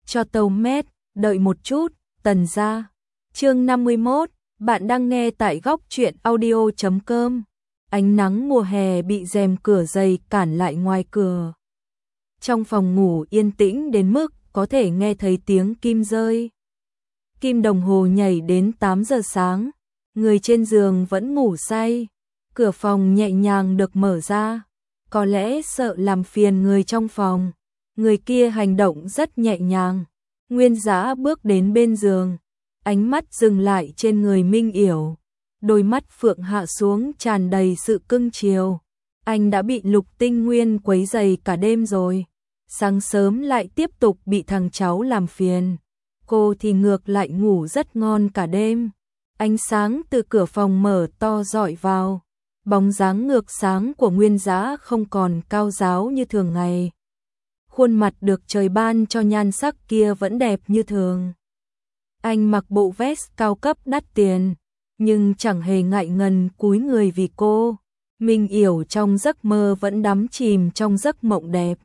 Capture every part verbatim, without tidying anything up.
cho tàu mét, đợi một chút, Tần gia. Chương năm mươi mốt, bạn đang nghe tại góc truyện audio chấm com. Ánh nắng mùa hè bị rèm cửa dày cản lại ngoài cửa. Trong phòng ngủ yên tĩnh đến mức có thể nghe thấy tiếng kim rơi. Kim đồng hồ nhảy đến tám giờ sáng, người trên giường vẫn ngủ say. Cửa phòng nhẹ nhàng được mở ra, có lẽ sợ làm phiền người trong phòng. Người kia hành động rất nhẹ nhàng. Nguyên Dã bước đến bên giường, ánh mắt dừng lại trên người Minh Yểu. Đôi mắt phượng hạ xuống tràn đầy sự cưng chiều. Anh đã bị Lục Tinh Nguyên quấy rầy cả đêm rồi. Sáng sớm lại tiếp tục bị thằng cháu làm phiền. Cô thì ngược lại ngủ rất ngon cả đêm. Ánh sáng từ cửa phòng mở to rọi vào. Bóng dáng ngược sáng của Nguyên Dã không còn cao ráo như thường ngày. Khuôn mặt được trời ban cho nhan sắc kia vẫn đẹp như thường. Anh mặc bộ vest cao cấp đắt tiền, nhưng chẳng hề ngại ngần cúi người vì cô. Minh Yểu trong giấc mơ vẫn đắm chìm trong giấc mộng đẹp.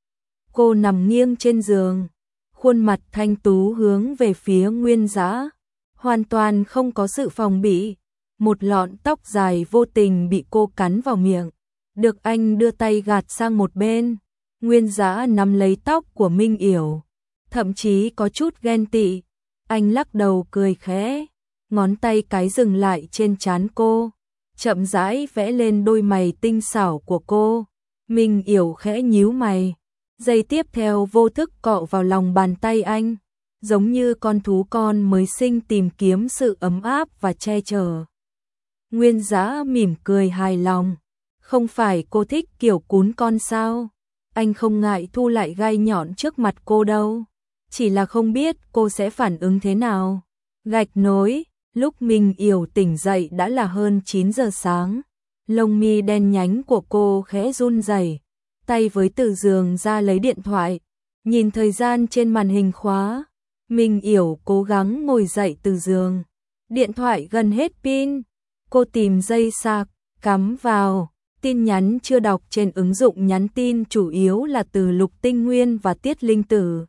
Cô nằm nghiêng trên giường, khuôn mặt thanh tú hướng về phía Nguyên Dã, hoàn toàn không có sự phòng bị. Một lọn tóc dài vô tình bị cô cắn vào miệng, được anh đưa tay gạt sang một bên. Nguyên Dã nắm lấy tóc của Minh Yểu, thậm chí có chút ghen tị. Anh lắc đầu cười khẽ, ngón tay cái dừng lại trên trán cô, chậm rãi vẽ lên đôi mày tinh xảo của cô. Minh Yểu khẽ nhíu mày, giây tiếp theo vô thức cọ vào lòng bàn tay anh, giống như con thú con mới sinh tìm kiếm sự ấm áp và che chở. Nguyên Dã mỉm cười hài lòng, không phải cô thích kiểu cún con sao? Anh không ngại thu lại gai nhọn trước mặt cô đâu, chỉ là không biết cô sẽ phản ứng thế nào. Gạch nối, lúc Minh Yểu tỉnh dậy đã là hơn chín giờ sáng. Lông mi đen nhánh của cô khẽ run rẩy, tay với từ giường ra lấy điện thoại, nhìn thời gian trên màn hình khóa. Minh Yểu cố gắng ngồi dậy từ giường, điện thoại gần hết pin. Cô tìm dây sạc, cắm vào. Tin nhắn chưa đọc trên ứng dụng nhắn tin chủ yếu là từ Lục Tinh Nguyên và Tiết Linh Tử.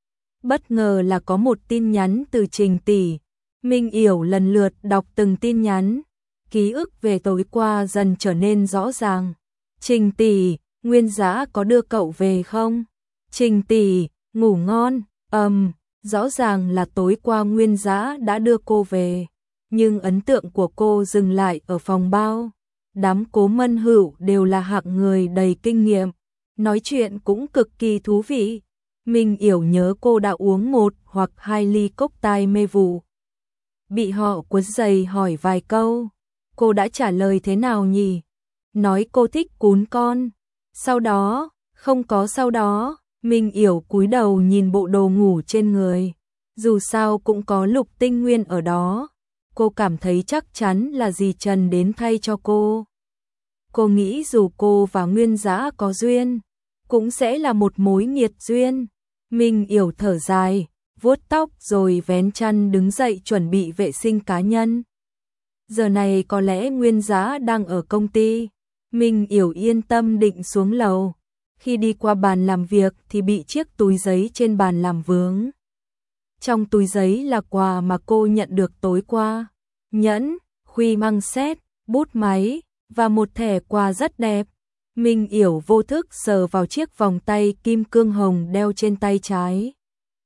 Bất ngờ là có một tin nhắn từ Trình tỷ. Minh Yểu lần lượt đọc từng tin nhắn, ký ức về tối qua dần trở nên rõ ràng. Trình tỷ, Nguyên Dã có đưa cậu về không? Trình tỷ, ngủ ngon. Ầm, um, rõ ràng là tối qua Nguyên Dã đã đưa cô về, nhưng ấn tượng của cô dừng lại ở phòng bao. Đám Cố Mân Hữu đều là hạng người đầy kinh nghiệm, nói chuyện cũng cực kỳ thú vị. Minh Yểu nhớ cô đã uống một hoặc hai ly cốc tai mê vụ. Bị họ quấy rầy hỏi vài câu, cô đã trả lời thế nào nhỉ? Nói cô thích cún con. Sau đó, không có sau đó. Minh Yểu cúi đầu nhìn bộ đồ ngủ trên người. Dù sao cũng có Lục Tinh Nguyên ở đó. Cô cảm thấy chắc chắn là dì Trần đến thay cho cô. Cô nghĩ dù cô và Nguyên Dã có duyên, cũng sẽ là một mối nghiệt duyên. Minh Yểu thở dài, vuốt tóc rồi vén chăn đứng dậy chuẩn bị vệ sinh cá nhân. Giờ này có lẽ Nguyên Dã đang ở công ty. Minh Yểu yên tâm định xuống lầu. Khi đi qua bàn làm việc thì bị chiếc túi giấy trên bàn làm vướng. Trong túi giấy là quà mà cô nhận được tối qua. Nhẫn, khuy măng xét, bút máy và một thẻ quà rất đẹp. Minh Yểu vô thức sờ vào chiếc vòng tay kim cương hồng đeo trên tay trái.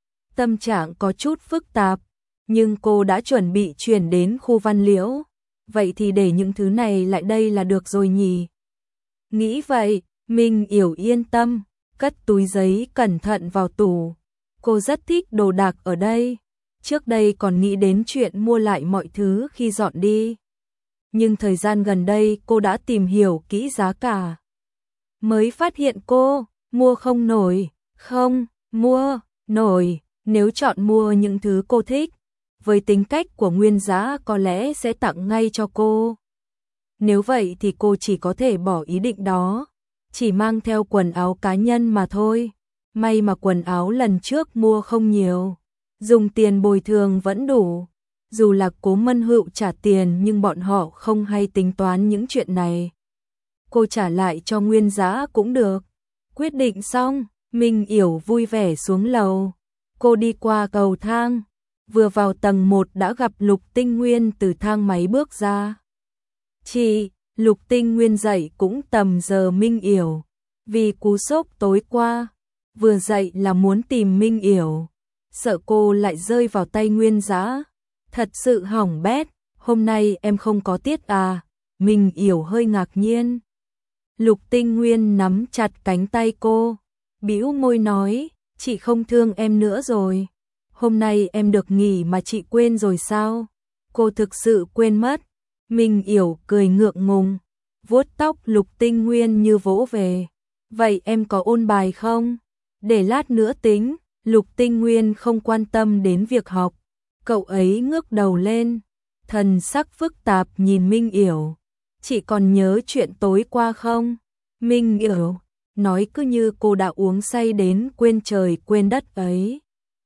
Tâm trạng có chút phức tạp, nhưng cô đã chuẩn bị chuyển đến khu Văn Liễu. Vậy thì để những thứ này lại đây là được rồi nhỉ? Nghĩ vậy, Minh Yểu yên tâm, cất túi giấy cẩn thận vào tủ. Cô rất thích đồ đạc ở đây. Trước đây còn nghĩ đến chuyện mua lại mọi thứ khi dọn đi. Nhưng thời gian gần đây cô đã tìm hiểu kỹ giá cả. Mới phát hiện cô mua không nổi, không mua nổi. Nếu chọn mua những thứ cô thích, với tính cách của Nguyên Dã có lẽ sẽ tặng ngay cho cô. Nếu vậy thì cô chỉ có thể bỏ ý định đó, chỉ mang theo quần áo cá nhân mà thôi. May mà quần áo lần trước mua không nhiều, dùng tiền bồi thường vẫn đủ. Dù là Cố Mân Hữu trả tiền nhưng bọn họ không hay tính toán những chuyện này. Cô trả lại cho Nguyên Dã cũng được. Quyết định xong, Minh Yểu vui vẻ xuống lầu. Cô đi qua cầu thang, vừa vào tầng một đã gặp Lục Tinh Nguyên từ thang máy bước ra. Chị, Lục Tinh Nguyên dậy cũng tầm giờ Minh Yểu, vì cú sốc tối qua, vừa dậy là muốn tìm Minh Yểu, sợ cô lại rơi vào tay Nguyên Dã. Thật sự hỏng bét, hôm nay em không có tiết à? Minh Yểu hơi ngạc nhiên. Lục Tinh Nguyên nắm chặt cánh tay cô, bĩu môi nói, chị không thương em nữa rồi. Hôm nay em được nghỉ mà chị quên rồi sao? Cô thực sự quên mất. Minh Yểu cười ngượng ngùng, vuốt tóc Lục Tinh Nguyên như vỗ về. Vậy em có ôn bài không? Để lát nữa tính. Lục Tinh Nguyên không quan tâm đến việc học. Cậu ấy ngước đầu lên, thần sắc phức tạp nhìn Minh Yểu. Chị còn nhớ chuyện tối qua không? Minh Yểu nói cứ như cô đã uống say đến quên trời quên đất ấy.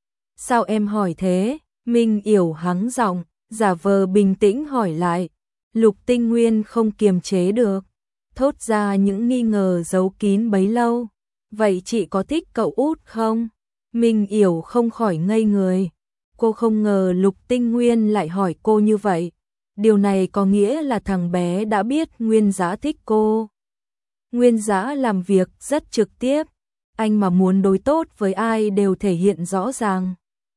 Sao em hỏi thế? Minh Yểu hắng giọng, giả vờ bình tĩnh hỏi lại. Lục Tinh Nguyên không kiềm chế được, thốt ra những nghi ngờ giấu kín bấy lâu. Vậy chị có thích cậu út không? Minh Yểu không khỏi ngây người. Cô không ngờ Lục Tinh Nguyên lại hỏi cô như vậy. Điều này có nghĩa là thằng bé đã biết Nguyên Dã thích cô. Nguyên Dã làm việc rất trực tiếp, anh mà muốn đối tốt với ai đều thể hiện rõ ràng.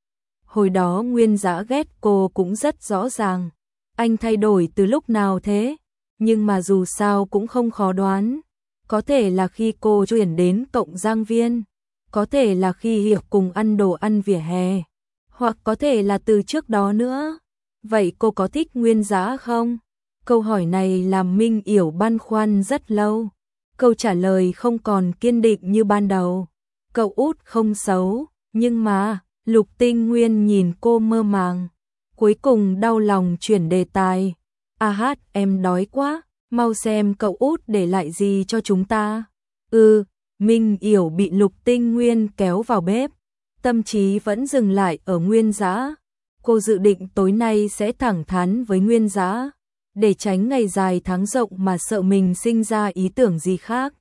Hồi đó Nguyên Dã ghét cô cũng rất rõ ràng. Anh thay đổi từ lúc nào thế? Nhưng mà dù sao cũng không khó đoán. Có thể là khi cô chuyển đến Cộng Giang Viên, có thể là khi Hiệp cùng ăn đồ ăn vỉa hè, hoặc có thể là từ trước đó nữa. Vậy cô có thích Nguyên Dã không? Câu hỏi này làm Minh Yểu băn khoăn rất lâu. Câu trả lời không còn kiên định như ban đầu. Cậu út không xấu, nhưng mà, Lục Tinh Nguyên nhìn cô mơ màng. Cuối cùng đau lòng chuyển đề tài. À hát, em đói quá, mau xem cậu út để lại gì cho chúng ta. Ừ, Minh Yểu bị Lục Tinh Nguyên kéo vào bếp. Tâm trí vẫn dừng lại ở Nguyên Dã. Cô dự định tối nay sẽ thẳng thắn với Nguyên Dã, để tránh ngày dài tháng rộng mà sợ mình sinh ra ý tưởng gì khác.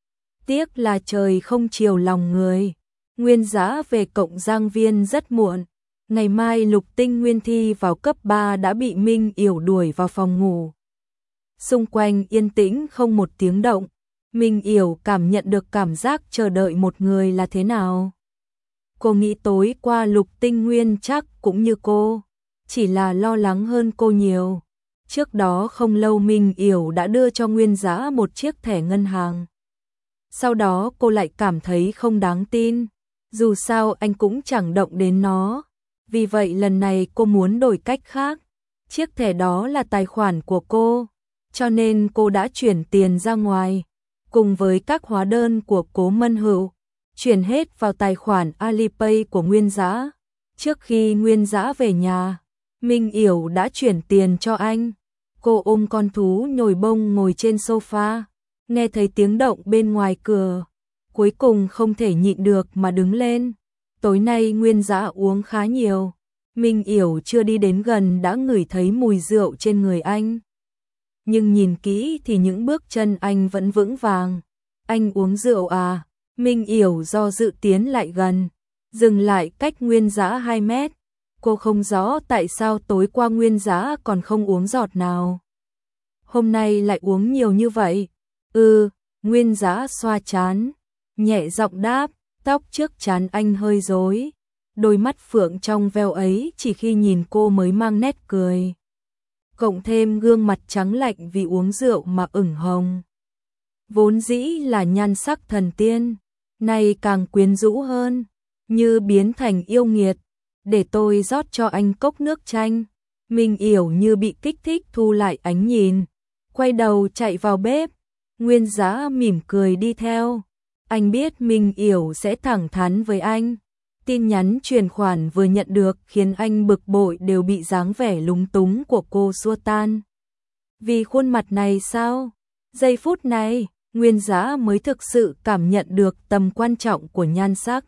Tiếc là trời không chiều lòng người. Nguyên Dã về Cộng Giang Viên rất muộn. Ngày mai Lục Tinh Nguyên thi vào cấp ba đã bị Minh Yểu đuổi vào phòng ngủ. Xung quanh yên tĩnh không một tiếng động. Minh Yểu cảm nhận được cảm giác chờ đợi một người là thế nào. Cô nghĩ tối qua Lục Tinh Nguyên chắc cũng như cô, chỉ là lo lắng hơn cô nhiều. Trước đó không lâu Minh Yểu đã đưa cho Nguyên Dã một chiếc thẻ ngân hàng. Sau đó cô lại cảm thấy không đáng tin, dù sao anh cũng chẳng động đến nó. Vì vậy lần này cô muốn đổi cách khác. Chiếc thẻ đó là tài khoản của cô, cho nên cô đã chuyển tiền ra ngoài, cùng với các hóa đơn của Cố Mân Hữu, chuyển hết vào tài khoản Alipay của Nguyên Dã. Trước khi Nguyên Dã về nhà, Minh Yểu đã chuyển tiền cho anh. Cô ôm con thú nhồi bông ngồi trên sofa, nghe thấy tiếng động bên ngoài cửa, cuối cùng không thể nhịn được mà đứng lên. Tối nay Nguyên Dã uống khá nhiều, Minh Yểu chưa đi đến gần đã ngửi thấy mùi rượu trên người anh. Nhưng nhìn kỹ thì những bước chân anh vẫn vững vàng. Anh uống rượu à? Minh Yểu do dự tiến lại gần, dừng lại cách Nguyên Dã hai mét. Cô không rõ tại sao tối qua Nguyên Dã còn không uống giọt nào, hôm nay lại uống nhiều như vậy. Ừ, Nguyên Dã xoa trán, nhẹ giọng đáp. Tóc trước trán anh hơi rối, đôi mắt phượng trong veo ấy chỉ khi nhìn cô mới mang nét cười, cộng thêm gương mặt trắng lạnh vì uống rượu mà ửng hồng. Vốn dĩ là nhan sắc thần tiên, nay càng quyến rũ hơn, như biến thành yêu nghiệt. Để tôi rót cho anh cốc nước chanh. Minh Yểu như bị kích thích thu lại ánh nhìn, quay đầu chạy vào bếp. Nguyên Dã mỉm cười đi theo. Anh biết Minh Yểu sẽ thẳng thắn với anh. Tin nhắn chuyển khoản vừa nhận được khiến anh bực bội đều bị dáng vẻ lúng túng của cô xua tan. Vì khuôn mặt này sao? Giây phút này, Nguyên Dã mới thực sự cảm nhận được tầm quan trọng của nhan sắc.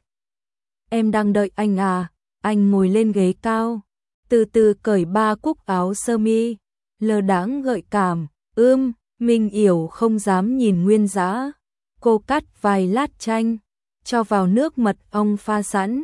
Em đang đợi anh à? Anh ngồi lên ghế cao, từ từ cởi ba cúc áo sơ mi, lơ đãng gợi cảm. Ưm, Minh Yểu không dám nhìn Nguyên Dã. Cô cắt vài lát chanh, cho vào nước mật ong pha sẵn,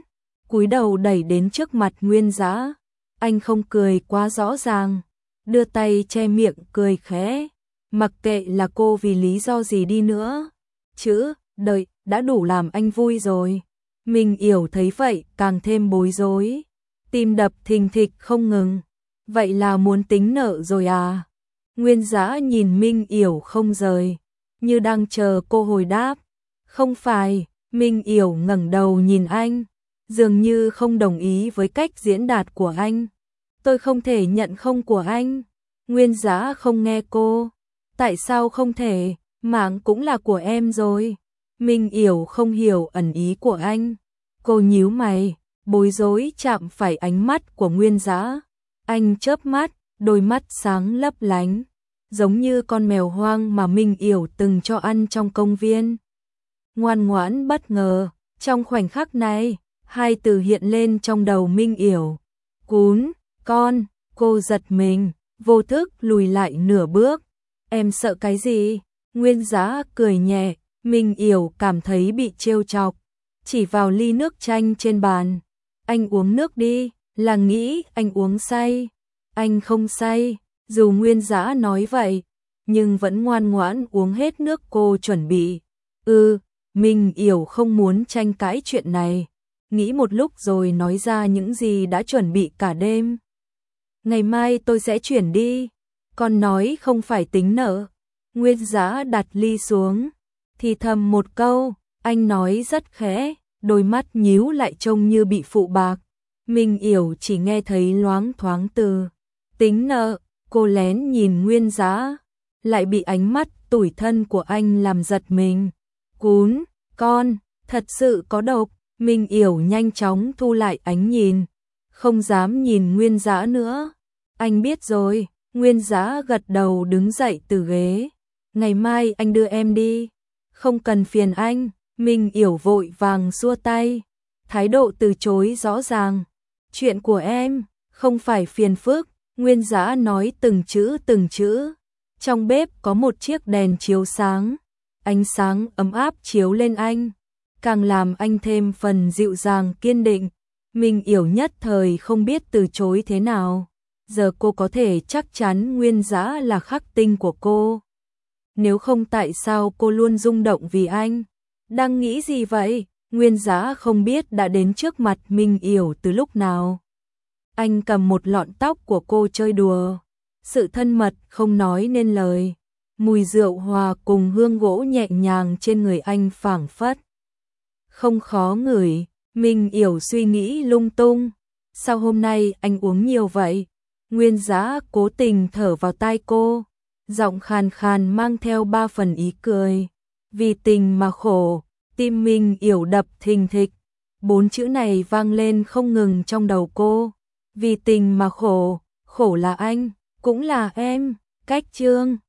cúi đầu đẩy đến trước mặt Nguyên Dã. Anh không cười quá rõ ràng, đưa tay che miệng cười khẽ, mặc kệ là cô vì lý do gì đi nữa, chữ đợi đã đủ làm anh vui rồi. Minh Yểu thấy vậy càng thêm bối rối, tim đập thình thịch không ngừng. Vậy là muốn tính nợ rồi à? Nguyên Dã nhìn Minh Yểu không rời, như đang chờ cô hồi đáp. Không phải. Minh Yểu ngẩng đầu nhìn anh, dường như không đồng ý với cách diễn đạt của anh. Tôi không thể nhận không của anh. Nguyên Dã không nghe cô. Tại sao không thể? Mạng cũng là của em rồi. Minh Yểu không hiểu ẩn ý của anh. Cô nhíu mày, bối rối chạm phải ánh mắt của Nguyên Dã. Anh chớp mắt, đôi mắt sáng lấp lánh, giống như con mèo hoang mà Minh Yểu từng cho ăn trong công viên. Ngoan ngoãn bất ngờ, trong khoảnh khắc này, hai từ hiện lên trong đầu Minh Yểu. Cún, con, cô giật mình, vô thức lùi lại nửa bước. Em sợ cái gì? Nguyên Dã cười nhẹ, Minh Yểu cảm thấy bị trêu chọc, chỉ vào ly nước chanh trên bàn. Anh uống nước đi, là nghĩ anh uống say. Anh không say, dù Nguyên Dã nói vậy, nhưng vẫn ngoan ngoãn uống hết nước cô chuẩn bị. Ừ, Minh Yểu không muốn tranh cãi chuyện này, nghĩ một lúc rồi nói ra những gì đã chuẩn bị cả đêm. Ngày mai tôi sẽ chuyển đi, con nói không phải tính nợ. Nguyên Dã đặt ly xuống, thì thầm một câu, anh nói rất khẽ, đôi mắt nhíu lại trông như bị phụ bạc. Minh Yểu chỉ nghe thấy loáng thoáng từ tính nợ, cô lén nhìn Nguyên Dã, lại bị ánh mắt tủi thân của anh làm giật mình. Cún, con, thật sự có độc. Minh Yểu nhanh chóng thu lại ánh nhìn, không dám nhìn Nguyên Dã nữa. Anh biết rồi. Nguyên Dã gật đầu đứng dậy từ ghế. Ngày mai anh đưa em đi. Không cần phiền anh. Minh Yểu vội vàng xua tay, thái độ từ chối rõ ràng. Chuyện của em, không phải phiền phức. Nguyên Dã nói từng chữ từng chữ. Trong bếp có một chiếc đèn chiếu sáng, ánh sáng ấm áp chiếu lên anh, càng làm anh thêm phần dịu dàng kiên định. Minh Yểu nhất thời không biết từ chối thế nào. Giờ cô có thể chắc chắn Nguyên Dã là khắc tinh của cô. Nếu không tại sao cô luôn rung động vì anh? Đang nghĩ gì vậy? Nguyên Dã không biết đã đến trước mặt Minh Yểu từ lúc nào. Anh cầm một lọn tóc của cô chơi đùa. Sự thân mật không nói nên lời. Mùi rượu hòa cùng hương gỗ nhẹ nhàng trên người anh phảng phất không khó ngửi. Minh Yểu suy nghĩ lung tung. Sao hôm nay anh uống nhiều vậy? Nguyên Dã cố tình thở vào tai cô, giọng khàn khàn mang theo ba phần ý cười. Vì tình mà khổ. Tim Minh Yểu đập thình thịch. Bốn chữ này vang lên không ngừng trong đầu cô. Vì tình mà khổ, khổ là anh, cũng là em. Cách chương